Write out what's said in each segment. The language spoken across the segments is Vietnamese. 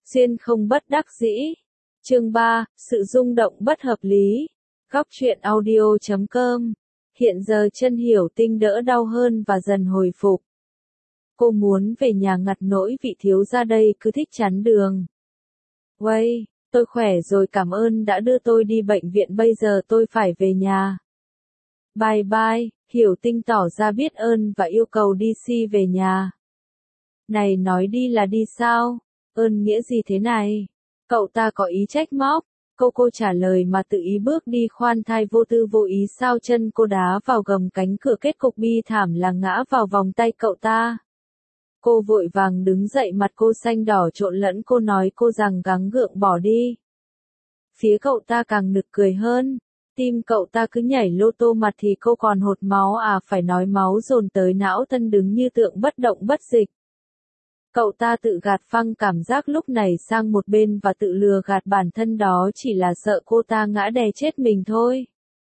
Duyên không bất đắc dĩ. Chương 3, sự rung động bất hợp lý. Góc truyện audio.com. Hiện giờ chân Hiểu Tinh đỡ đau hơn và dần hồi phục. Cô muốn về nhà ngặt nỗi vị thiếu gia đây cứ thích chắn đường. Uây, tôi khỏe rồi, cảm ơn đã đưa tôi đi bệnh viện, bây giờ tôi phải về nhà. Bye bye. Hiểu Tinh tỏ ra biết ơn và yêu cầu DC về nhà. Này, nói đi là đi sao? Ơn nghĩa gì thế này? Cậu ta có ý trách móc. Cô trả lời mà tự ý bước đi, khoan thai vô tư vô ý sao, chân cô đá vào gầm cánh cửa, kết cục bi thảm là ngã vào vòng tay cậu ta. Cô vội vàng đứng dậy, mặt cô xanh đỏ trộn lẫn, cô nói cô rằng gắng gượng bỏ đi. Phía cậu ta càng nực cười hơn. Tim cậu ta cứ nhảy lô tô, mặt thì cô còn hột máu, phải nói máu dồn tới não, thân đứng như tượng bất động bất dịch. Cậu ta tự gạt phăng cảm giác lúc này sang một bên và tự lừa gạt bản thân đó chỉ là sợ cô ta ngã đè chết mình thôi.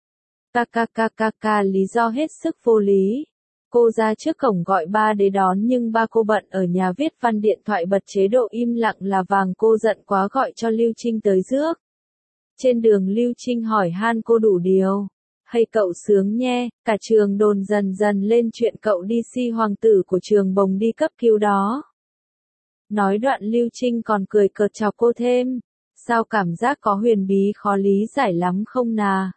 Lý do hết sức vô lý. Cô ra trước cổng gọi ba để đón nhưng ba cô bận ở nhà viết văn, điện thoại bật chế độ im lặng là vàng, cô giận quá gọi cho Lưu Trinh tới rước. Trên đường Lưu Trinh hỏi han cô đủ điều. Hay cậu sướng nhe, cả trường đồn dần dần lên chuyện cậu DC hoàng tử của trường bồng đi cấp cứu đó. Nói đoạn Lưu Trinh còn cười cợt chào cô thêm. Sao cảm giác có huyền bí khó lý giải lắm không nà?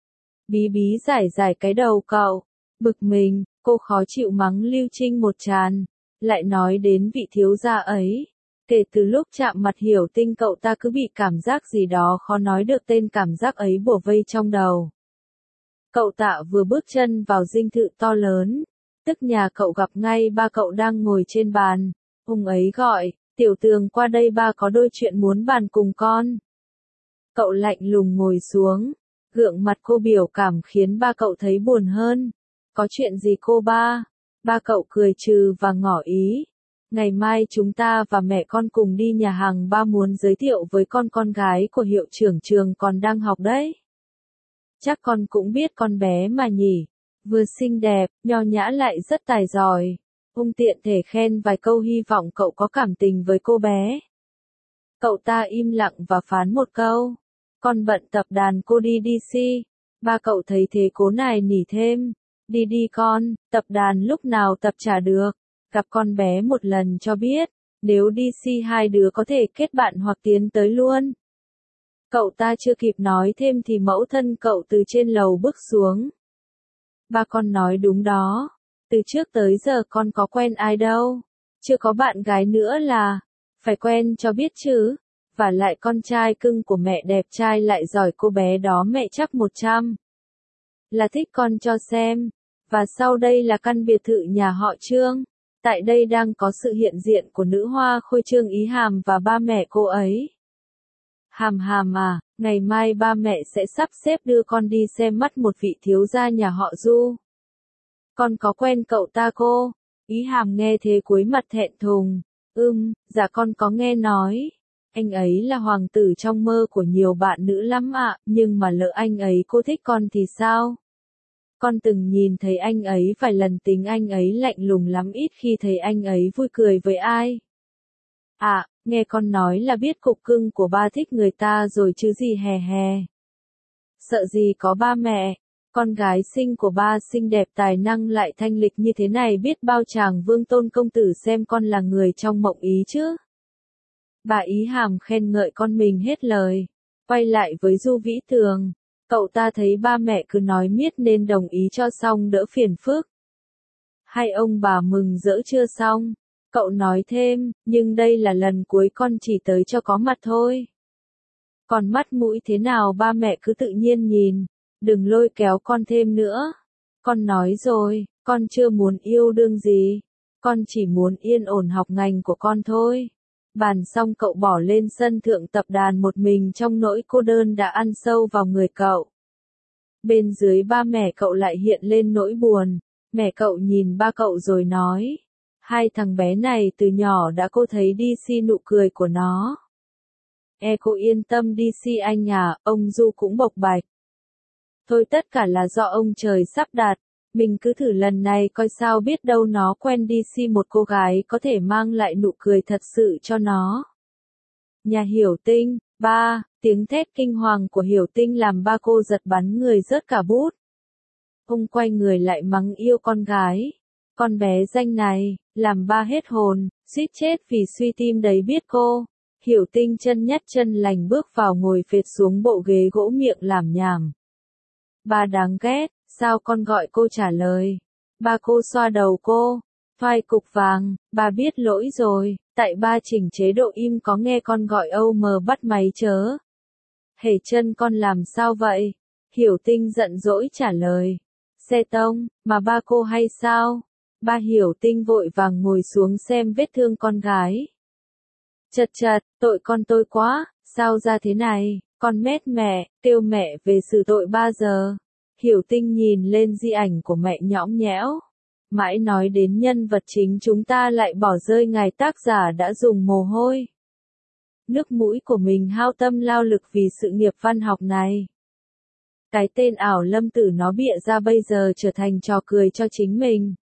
Bí giải cái đầu cậu. Bực mình, cô khó chịu mắng Lưu Trinh một tràn. Lại nói đến vị thiếu gia ấy. Kể từ lúc chạm mặt Hiểu Tinh, cậu ta cứ bị cảm giác gì đó khó nói được tên, cảm giác ấy bủa vây trong đầu. Cậu Tạ vừa bước chân vào dinh thự to lớn, tức nhà cậu, gặp ngay ba cậu đang ngồi trên bàn. Ông ấy gọi, Tiểu Tường qua đây, ba có đôi chuyện muốn bàn cùng con. Cậu lạnh lùng ngồi xuống, gượng mặt cô biểu cảm khiến ba cậu thấy buồn hơn. Có chuyện gì cô ba? Ba cậu cười trừ và ngỏ ý. Ngày mai chúng ta và mẹ con cùng đi nhà hàng, ba muốn giới thiệu với con gái của hiệu trưởng trường còn đang học đấy. Chắc con cũng biết con bé mà nhỉ, vừa xinh đẹp, nho nhã lại rất tài giỏi. Ông tiện thể khen vài câu, hy vọng cậu có cảm tình với cô bé. Cậu ta im lặng và phán một câu. Con bận tập đàn, cô đi DC. Ba cậu thấy thế cố nài nỉ thêm. Đi con, tập đàn lúc nào tập chả được. Gặp con bé một lần cho biết. Nếu DC hai đứa có thể kết bạn hoặc tiến tới luôn. Cậu ta chưa kịp nói thêm thì mẫu thân cậu từ trên lầu bước xuống. Ba con nói đúng đó. Từ trước tới giờ con có quen ai đâu. Chưa có bạn gái nữa là. Phải quen cho biết chứ. Và lại con trai cưng của mẹ đẹp trai lại giỏi, cô bé đó mẹ chắc 100. Là thích con cho xem. Và sau đây là căn biệt thự nhà họ Trương. Tại đây đang có sự hiện diện của nữ hoa khôi Trương Ý Hàm và ba mẹ cô ấy. Hàm à, ngày mai ba mẹ sẽ sắp xếp đưa con đi xem mắt một vị thiếu gia nhà họ Du. Con có quen cậu ta cô? Ý Hàm nghe thế cúi mặt thẹn thùng. Dạ con có nghe nói. Anh ấy là hoàng tử trong mơ của nhiều bạn nữ lắm ạ, nhưng mà lỡ anh ấy cô thích con thì sao? Con từng nhìn thấy anh ấy vài lần, tính anh ấy lạnh lùng lắm, ít khi thấy anh ấy vui cười với ai. Nghe con nói là biết cục cưng của ba thích người ta rồi chứ gì, hè. Sợ gì có ba mẹ, con gái xinh của ba xinh đẹp tài năng lại thanh lịch như thế này, biết bao chàng vương tôn công tử xem con là người trong mộng ý chứ. Bà Ý Hàm khen ngợi con mình hết lời. Quay lại với Du Vĩ Tường. Cậu ta thấy ba mẹ cứ nói miết nên đồng ý cho xong đỡ phiền phức. Hai ông bà mừng rỡ chưa xong. Cậu nói thêm, nhưng đây là lần cuối con chỉ tới cho có mặt thôi. Còn mắt mũi thế nào ba mẹ cứ tự nhiên nhìn. Đừng lôi kéo con thêm nữa. Con nói rồi, con chưa muốn yêu đương gì. Con chỉ muốn yên ổn học ngành của con thôi. Bàn xong cậu bỏ lên sân thượng tập đàn một mình, trong nỗi cô đơn đã ăn sâu vào người cậu. Bên dưới ba mẹ cậu lại hiện lên nỗi buồn. Mẹ cậu nhìn ba cậu rồi nói. Hai thằng bé này từ nhỏ đã cô thấy DC nụ cười của nó. Cô yên tâm DC anh à, ông Du cũng bộc bạch. Thôi tất cả là do ông trời sắp đặt. Mình cứ thử lần này coi sao, biết đâu nó quen DC một cô gái có thể mang lại nụ cười thật sự cho nó. Nhà Hiểu Tinh, ba, tiếng thét kinh hoàng của Hiểu Tinh làm ba cô giật bắn người rớt cả bút. Ông quay người lại mắng yêu con gái. Con bé danh này, làm ba hết hồn, suýt chết vì suy tim đấy biết cô. Hiểu Tinh chân nhất chân lành bước vào ngồi phệt xuống bộ ghế gỗ miệng làm nhảm. Ba đáng ghét, sao con gọi cô trả lời. Ba cô xoa đầu cô. Thoai cục vàng, ba biết lỗi rồi, tại ba chỉnh chế độ im có nghe con gọi âu mờ bắt máy chớ. Hề chân con làm sao vậy? Hiểu Tinh giận dỗi trả lời. Xe tông, mà ba cô hay sao? Ba Hiểu Tinh vội vàng ngồi xuống xem vết thương con gái. Chật chật, tội con tôi quá, sao ra thế này, con mét mẹ, kêu mẹ về xử tội 3 giờ. Hiểu Tinh nhìn lên di ảnh của mẹ nhõng nhẽo. Mãi nói đến nhân vật chính chúng ta lại bỏ rơi ngài tác giả đã dùng mồ hôi. Nước mũi của mình hao tâm lao lực vì sự nghiệp văn học này. Cái tên ảo Lâm Tử nó bịa ra bây giờ trở thành trò cười cho chính mình.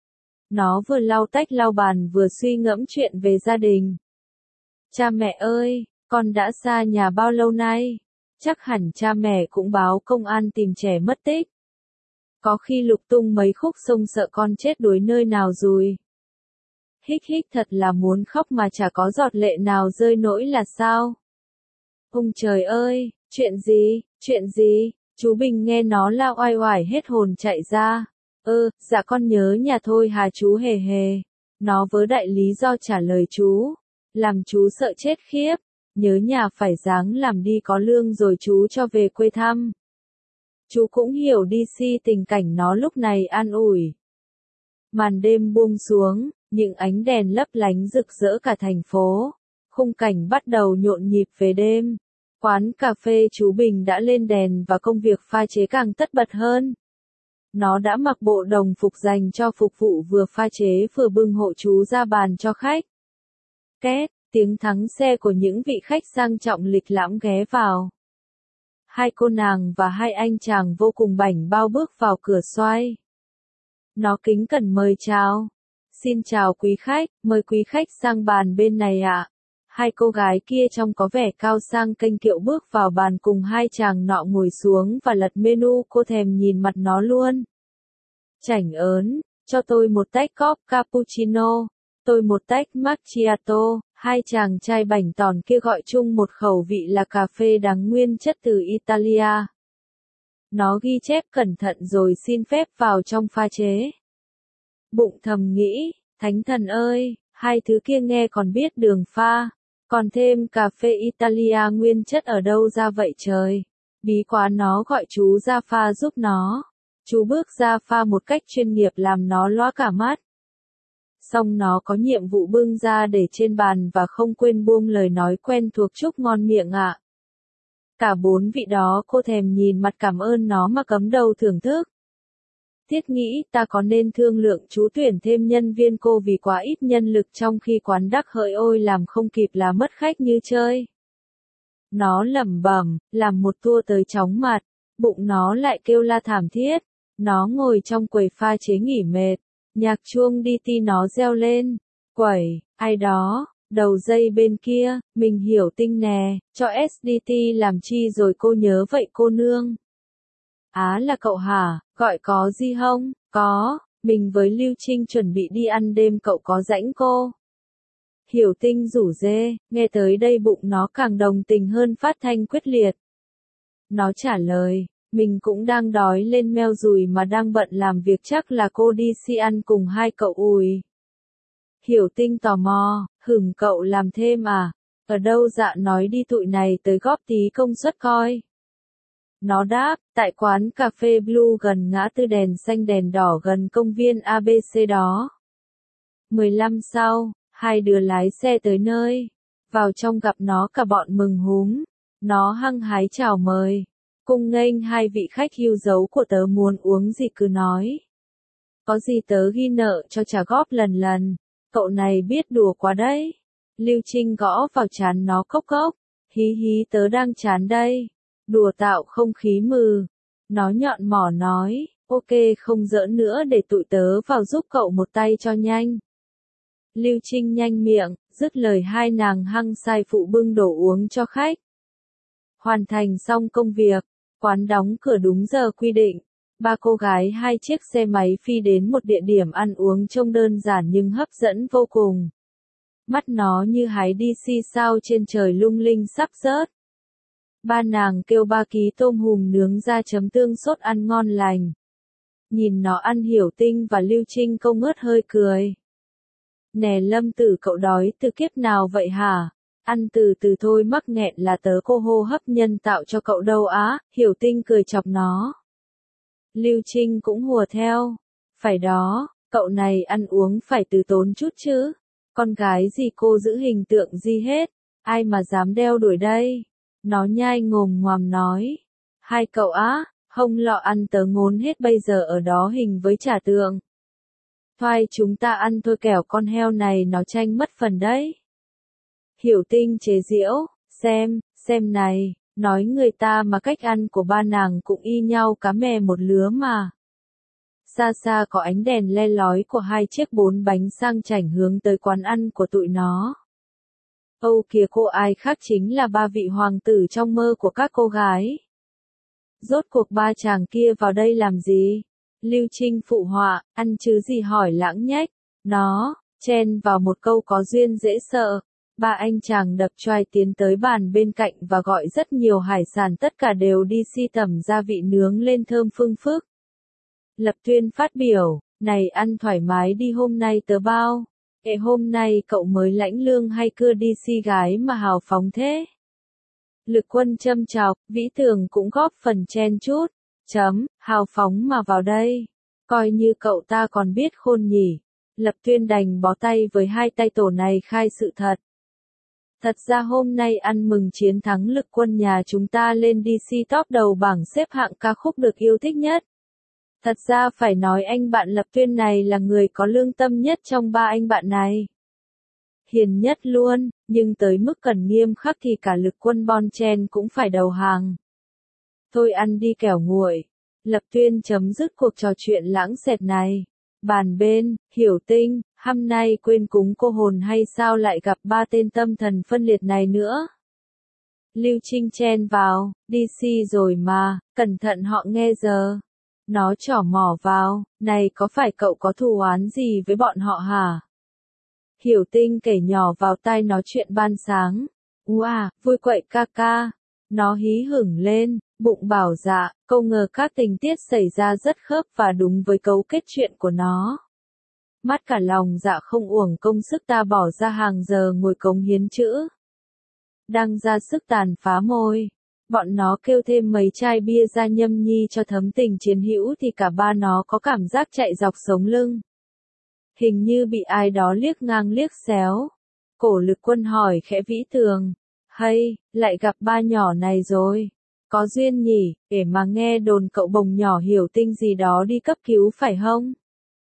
Nó vừa lau tách lau bàn vừa suy ngẫm chuyện về gia đình. Cha mẹ ơi, con đã xa nhà bao lâu nay? Chắc hẳn cha mẹ cũng báo công an tìm trẻ mất tích. Có khi lục tung mấy khúc sông sợ con chết đuối nơi nào rồi. Hích hích thật là muốn khóc mà chả có giọt lệ nào rơi nỗi là sao? Ông trời ơi, chuyện gì? Chú Bình nghe nó la oai oải hết hồn chạy ra. Dạ con nhớ nhà thôi hà chú hề hề. Nó vớ đại lý do trả lời chú. Làm chú sợ chết khiếp. Nhớ nhà phải ráng làm đi có lương rồi chú cho về quê thăm. Chú cũng hiểu đi si tình cảnh nó lúc này an ủi. Màn đêm buông xuống, những ánh đèn lấp lánh rực rỡ cả thành phố. Khung cảnh bắt đầu nhộn nhịp về đêm. Quán cà phê chú Bình đã lên đèn và công việc pha chế càng tất bật hơn. Nó đã mặc bộ đồng phục dành cho phục vụ vừa pha chế vừa bưng hộ chú ra bàn cho khách. Két, tiếng thắng xe của những vị khách sang trọng lịch lãm ghé vào. Hai cô nàng và hai anh chàng vô cùng bảnh bao bước vào cửa xoay. Nó kính cẩn mời chào. Xin chào quý khách, mời quý khách sang bàn bên này ạ. Hai cô gái kia trông có vẻ cao sang kênh kiệu bước vào bàn cùng hai chàng nọ ngồi xuống và lật menu, cô thèm nhìn mặt nó luôn. Chảnh ớn, cho tôi một tách cop cappuccino, tôi một tách macchiato, hai chàng trai bảnh tòn kia gọi chung một khẩu vị là cà phê đáng nguyên chất từ Italia. Nó ghi chép cẩn thận rồi xin phép vào trong pha chế. Bụng thầm nghĩ, thánh thần ơi, hai thứ kia nghe còn biết đường pha. Còn thêm cà phê Italia nguyên chất ở đâu ra vậy trời? Bí quá, nó gọi chú ra pha giúp nó. Chú bước ra pha một cách chuyên nghiệp làm nó lóa cả mắt. Xong nó có nhiệm vụ bưng ra để trên bàn và không quên buông lời nói quen thuộc chúc ngon miệng ạ. Cả bốn vị đó cô thèm nhìn mặt cảm ơn nó mà cấm đầu thưởng thức. Thiết nghĩ ta có nên thương lượng chú tuyển thêm nhân viên cô vì quá ít nhân lực trong khi quán đắc hỡi ôi làm không kịp là mất khách như chơi. Nó lẩm bẩm, làm một tour tới chóng mặt, bụng nó lại kêu la thảm thiết. Nó ngồi trong quầy pha chế nghỉ mệt, nhạc chuông đi ti nó reo lên. Quẩy, ai đó, đầu dây bên kia, mình Hiểu Tinh nè, cho SDT làm chi rồi cô nhớ vậy cô nương. Á là cậu hả, gọi có gì không? Có, mình với Lưu Trinh chuẩn bị đi ăn đêm cậu có rảnh cô? Hiểu Tinh rủ dê, nghe tới đây bụng nó càng đồng tình hơn phát thanh quyết liệt. Nó trả lời, mình cũng đang đói lên meo rùi mà đang bận làm việc chắc là cô đi si ăn cùng hai cậu ùi. Hiểu Tinh tò mò, cậu làm thêm à? Ở đâu dạ nói đi tụi này tới góp tí công suất coi. Nó đáp, tại quán cà phê Blue gần ngã tư đèn xanh đèn đỏ gần công viên ABC đó. 15 sau, hai đứa lái xe tới nơi. Vào trong gặp nó cả bọn mừng húm. Nó hăng hái chào mời. Cung nghênh hai vị khách hưu dấu của tớ muốn uống gì cứ nói. Có gì tớ ghi nợ cho trả góp lần lần. Cậu này biết đùa quá đấy. Lưu Trinh gõ vào trán nó cốc cốc. Hí hí tớ đang chán đây. Đùa tạo không khí mừ. Nó nhọn mỏ nói, ok không giỡn nữa để tụi tớ vào giúp cậu một tay cho nhanh. Lưu Trinh nhanh miệng, Dứt lời hai nàng hăng say phụ bưng đồ uống cho khách. Hoàn thành xong công việc, quán đóng cửa đúng giờ quy định. Ba cô gái hai chiếc xe máy phi đến một địa điểm ăn uống trông đơn giản nhưng hấp dẫn vô cùng. Mắt nó như hái đi si sao trên trời lung linh sắp rớt. Ba nàng kêu 3 ký tôm hùm nướng ra chấm tương sốt ăn ngon lành. Nhìn nó ăn Hiểu Tinh và Lưu Trinh không ngớt hơi cười. Nè Lâm Tử, cậu đói từ kiếp nào vậy hả? Ăn từ từ thôi, mắc nghẹn là tớ cô hô hấp nhân tạo cho cậu đâu á. Hiểu Tinh cười chọc nó. Lưu Trinh cũng hùa theo. Phải đó, cậu này ăn uống phải từ tốn chút chứ. Con gái gì cô giữ hình tượng gì hết. Ai mà dám đeo đuổi đây? Nó nhai ngồm ngoàm nói. Hai cậu á, hông lọ ăn tớ ngốn hết bây giờ ở đó hình với trả tượng. Thoai chúng ta ăn thôi kẻo con heo này nó tranh mất phần đấy. Hiểu Tinh chế giễu, xem này, nói người ta mà cách ăn của ba nàng cũng y nhau cá mè một lứa mà. Xa xa có ánh đèn le lói của hai chiếc 4 bánh sang chảnh hướng tới quán ăn của tụi nó. Âu kìa, cô ai khác chính là 3 vị hoàng tử trong mơ của các cô gái. Rốt cuộc ba chàng kia vào đây làm gì? Lưu Trinh phụ họa, ăn chứ gì hỏi lãng nhách. Nó, chen vào một câu có duyên dễ sợ. Ba anh chàng đập choai tiến tới bàn bên cạnh và gọi rất nhiều hải sản, tất cả đều đi si tẩm gia vị nướng lên thơm phưng phức. Lập Tuyên phát biểu, này ăn thoải mái đi, hôm nay tớ bao. Hôm nay cậu mới lãnh lương hay cưa đi si gái mà hào phóng thế? Lực Quân châm chọc, Vĩ Tường cũng góp phần chen chút. Hào phóng mà vào đây. Coi như cậu ta còn biết khôn nhỉ. Lập Tuyên đành bó tay với hai tay tổ này khai sự thật. Thật ra hôm nay ăn mừng chiến thắng Lực Quân nhà chúng ta lên DC top đầu bảng xếp hạng ca khúc được yêu thích nhất. Thật ra phải nói anh bạn Lập Tuyên này là người có lương tâm nhất trong ba anh bạn này. Hiền nhất luôn, nhưng tới mức cần nghiêm khắc thì cả Lực Quân bon chen cũng phải đầu hàng. Thôi ăn đi kẻo nguội. Lập Tuyên chấm dứt cuộc trò chuyện lãng xẹt này. Bàn bên, Hiểu Tinh, hôm nay quên cúng cô hồn hay sao lại gặp ba tên tâm thần phân liệt này nữa? Lưu Trinh chen vào, DC rồi mà, cẩn thận họ nghe giờ. Nó trỏ mỏ vào, này có phải cậu có thù oán gì với bọn họ hả? Hiểu Tinh kể nhỏ vào tai nó chuyện ban sáng. Wow, vui quậy ca ca. Nó hí hửng lên, bụng bảo dạ, câu ngờ các tình tiết xảy ra rất khớp và đúng với cấu kết chuyện của nó. Mắt cả lòng dạ không uổng công sức ta bỏ ra hàng giờ ngồi cống hiến chữ. Đang ra sức tàn phá môi. Bọn nó kêu thêm mấy chai bia ra nhâm nhi cho thấm tình chiến hữu thì cả ba nó có cảm giác chạy dọc sống lưng. Hình như bị ai đó liếc ngang liếc xéo. Cổ Lực Quân hỏi khẽ Vĩ Tường. Hay, lại gặp ba nhỏ này rồi. Có duyên nhỉ, để mà nghe đồn cậu bồng nhỏ Hiểu Tinh gì đó đi cấp cứu phải không?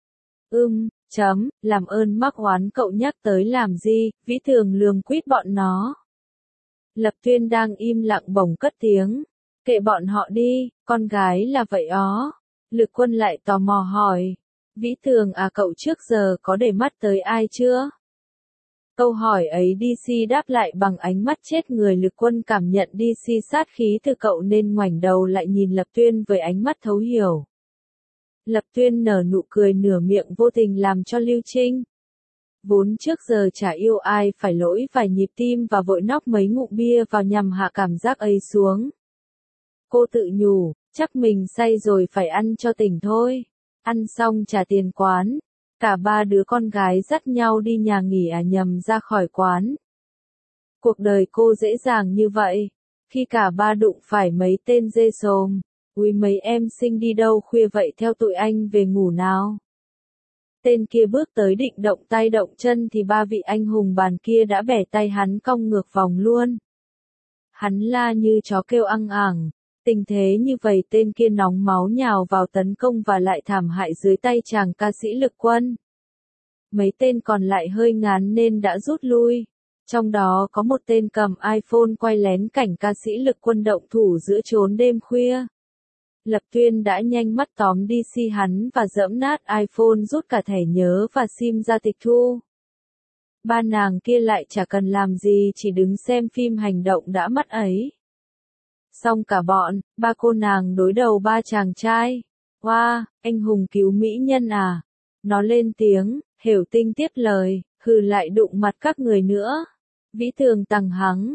Làm ơn mắc oán cậu nhắc tới làm gì, Vĩ Tường lườm quýt bọn nó. Lập Tuyên đang im lặng bỗng cất tiếng. Kệ bọn họ đi, con gái là vậy ó. Lực Quân lại tò mò hỏi. Vĩ Tường à, cậu trước giờ có để mắt tới ai chưa? Câu hỏi ấy DC đáp lại bằng ánh mắt chết người. Lực Quân cảm nhận DC sát khí từ cậu nên ngoảnh đầu lại nhìn Lập Tuyên với ánh mắt thấu hiểu. Lập Tuyên nở nụ cười nửa miệng vô tình làm cho Lưu Trinh. Vốn trước giờ chả yêu ai phải lỗi vài nhịp tim và vội nóc mấy ngụm bia vào nhằm hạ cảm giác ấy xuống. Cô tự nhủ, chắc mình say rồi phải ăn cho tỉnh thôi. Ăn xong trả tiền quán. Cả ba đứa con gái dắt nhau đi nhà nghỉ nhầm ra khỏi quán. Cuộc đời cô dễ dàng như vậy. Khi cả ba đụng phải mấy tên dê xồm. Ui mấy em xinh đi đâu khuya vậy, theo tụi anh về ngủ nào. Tên kia bước tới định động tay động chân thì ba vị anh hùng bàn kia đã bẻ tay hắn cong ngược vòng luôn. Hắn la như chó kêu ăng ảng. Tình thế như vậy tên kia nóng máu nhào vào tấn công và lại thảm hại dưới tay chàng ca sĩ Lực Quân. Mấy tên còn lại hơi ngán nên đã rút lui. Trong đó có một tên cầm iPhone quay lén cảnh ca sĩ Lực Quân động thủ giữa chốn đêm khuya. Lập Tuyên đã nhanh mắt tóm DC hắn và giẫm nát iPhone, rút cả thẻ nhớ và SIM ra tịch thu. Ba nàng kia lại chả cần làm gì, chỉ đứng xem phim hành động đã mắt ấy. Xong cả bọn, ba cô nàng đối đầu ba chàng trai. Wow, anh hùng cứu mỹ nhân à? Nó lên tiếng, Hiểu Tinh tiếp lời, hừ lại đụng mặt các người nữa. Vĩ Tường tằng hắng,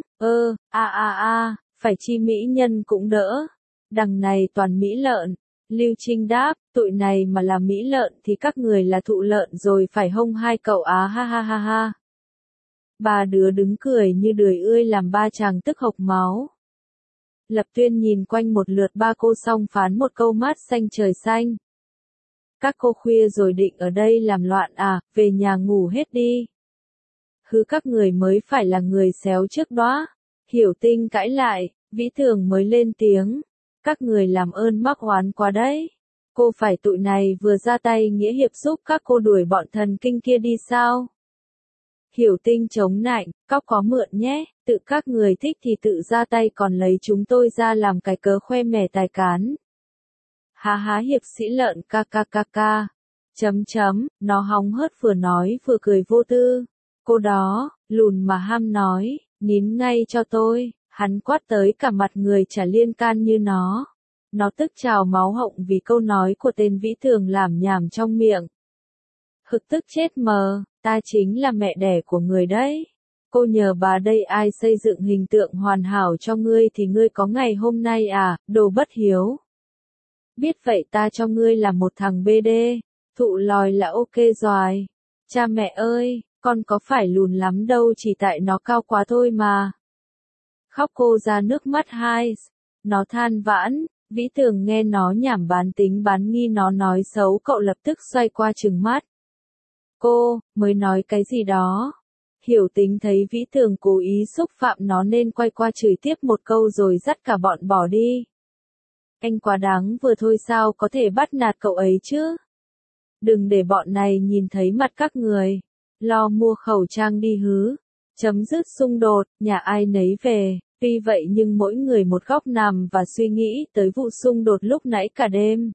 phải chi mỹ nhân cũng đỡ. Đằng này toàn mỹ lợn. Lưu Trinh đáp, tụi này mà là mỹ lợn thì các người là thụ lợn rồi phải hông hai cậu á ha ha ha ha. Ba đứa đứng cười như đười ươi làm ba chàng tức hộc máu. Lập Tuyên nhìn quanh một lượt ba cô xong phán một câu mát xanh trời xanh. Các cô khuya rồi định ở đây làm loạn à, về nhà ngủ hết đi. Hứ các người mới phải là người xéo trước đó. Hiểu Tinh cãi lại, Vĩ Tường mới lên tiếng. Các người làm ơn mắc oán quá đấy. Cô phải tụi này vừa ra tay nghĩa hiệp giúp các cô đuổi bọn thần kinh kia đi sao? Hiểu Tinh chống nạnh, cóc có mượn nhé, tự các người thích thì tự ra tay còn lấy chúng tôi ra làm cái cớ khoe mẽ tài cán. Há há hiệp sĩ lợn ca ca ca ca. Nó hóng hớt vừa nói vừa cười vô tư. Cô đó, lùn mà ham nói, nín ngay cho tôi, hắn quát tới cả mặt người chả liên can như nó. Nó tức trào máu họng vì câu nói của tên Vĩ Tường làm nhảm trong miệng. Hực tức chết mờ, ta chính là mẹ đẻ của người đấy. Cô nhờ bà đây ai xây dựng hình tượng hoàn hảo cho ngươi thì ngươi có ngày hôm nay à, đồ bất hiếu. Biết vậy ta cho ngươi là một thằng BD, thụ lòi là ok rồi. Cha mẹ ơi, con có phải lùn lắm đâu chỉ tại nó cao quá thôi mà. Khóc cô ra nước mắt hai, nó than vãn, Vĩ Tường nghe nó nhảm bán tính bán nghi nó nói xấu cậu lập tức xoay qua trừng mắt. Cô, mới nói cái gì đó? Hiểu Tính thấy Vĩ Tường cố ý xúc phạm nó nên quay qua chửi tiếp một câu rồi dắt cả bọn bỏ đi. Anh quá đáng vừa thôi sao có thể bắt nạt cậu ấy chứ? Đừng để bọn này nhìn thấy mặt các người. Lo mua khẩu trang đi hứ. Chấm dứt xung đột, nhà ai nấy về. Tuy vậy nhưng mỗi người một góc nằm và suy nghĩ tới vụ xung đột lúc nãy cả đêm.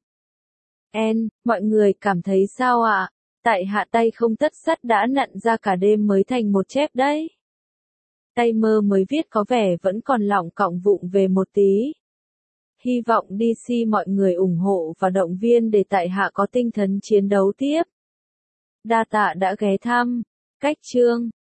Mọi người cảm thấy sao ạ? Tại hạ tay không tất sắt đã nặn ra cả đêm mới thành một chép đấy. Tay mơ mới viết có vẻ vẫn còn lỏng cọng vụng về một tí. Hy vọng DC mọi người ủng hộ và động viên để tại hạ có tinh thần chiến đấu tiếp. Đa tạ đã ghé thăm. Cách chương